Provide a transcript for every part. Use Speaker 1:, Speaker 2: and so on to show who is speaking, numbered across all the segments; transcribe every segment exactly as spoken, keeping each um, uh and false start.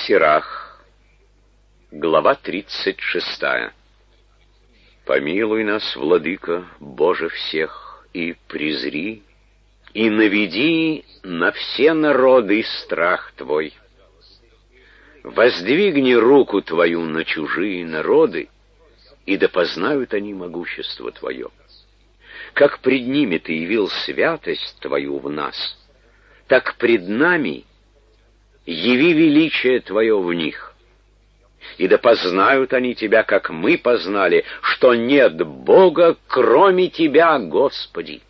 Speaker 1: Сирах, глава тридцать шестая. Помилуй нас, Владыка, Боже всех, и презри, и наведи на все народы страх Твой. Воздвигни руку Твою на чужие народы, и да познают они могущество Твое. Как пред ними Ты явил святость Твою в нас, так пред нами яви величие Твое в них. И да познают они Тебя, как мы познали, что нет Бога, кроме Тебя, Господи.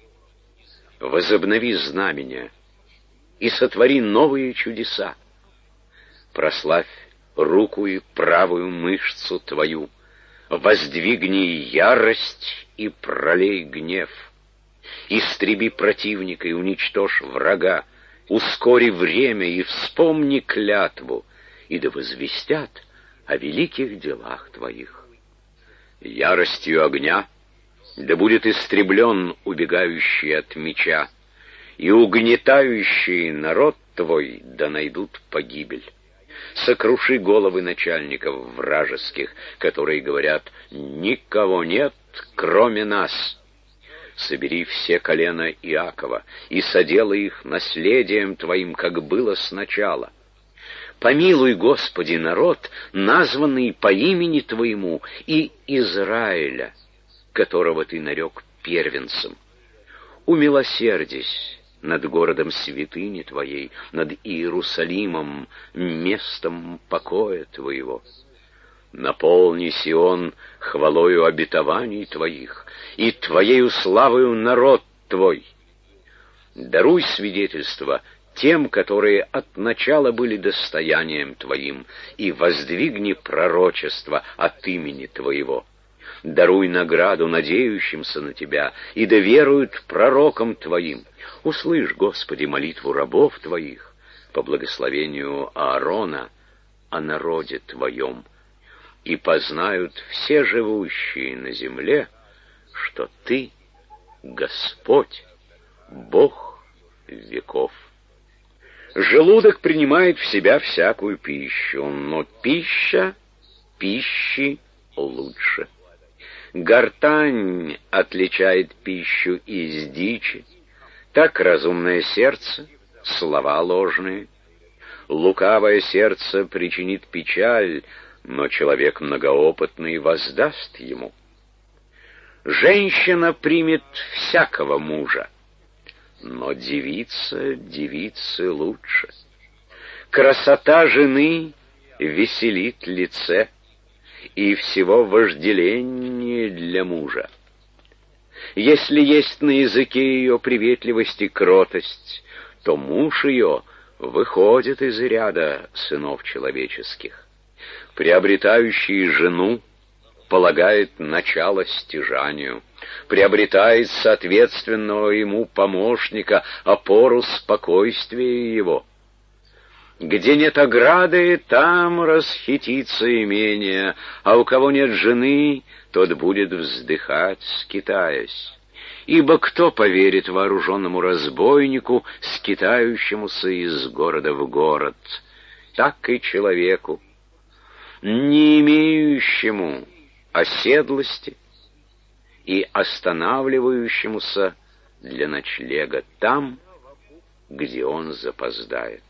Speaker 1: Возобнови знамения и сотвори новые чудеса. Прославь руку и правую мышцу Твою, воздвигни ярость и пролей гнев. Истреби противника и уничтожь врага, ускори время и вспомни клятву, и да возвестят о великих делах Твоих. Яростью огня да будет истреблен убегающий от меча, и угнетающий народ Твой да найдут погибель. Сокруши головы начальников вражеских, которые говорят: «Никого нет, кроме нас». Собери все колена Иакова и соделай их наследием Твоим, как было сначала. Помилуй, Господи, народ, названный по имени Твоему, и Израиля, которого Ты нарек первенцем. Умилосердись над городом святыни Твоей, над Иерусалимом, местом покоя Твоего. Наполни Сион хвалою обетований Твоих, и Твоею славою народ Твой. Даруй свидетельство тем, которые от начала были достоянием Твоим, и воздвигни пророчество от имени Твоего. Даруй награду надеющимся на Тебя, и да веруют пророкам Твоим. Услышь, Господи, молитву рабов Твоих по благословению Аарона о народе Твоем, и познают все живущие на земле, что Ты Господь, Бог веков. Желудок принимает в себя всякую пищу, но пища пищи лучше. Гортань отличает пищу из дичи, так разумное сердце — слова ложные. Лукавое сердце причинит печаль, но человек многоопытный воздаст ему. Женщина примет всякого мужа, но девица девицы лучше. Красота жены веселит лице, и всего вожделение для мужа. Если есть на языке ее приветливость и кротость, то муж ее выходит из ряда сынов человеческих. Приобретающий жену полагает начало стяжанию, приобретает соответственного ему помощника, опору спокойствия его. Где нет ограды, там расхитится имение, а у кого нет жены, тот будет вздыхать, скитаясь. Ибо кто поверит вооруженному разбойнику, скитающемуся из города в город? Так и человеку, не имеющему оседлости и останавливающемуся для ночлега там, где он запоздает.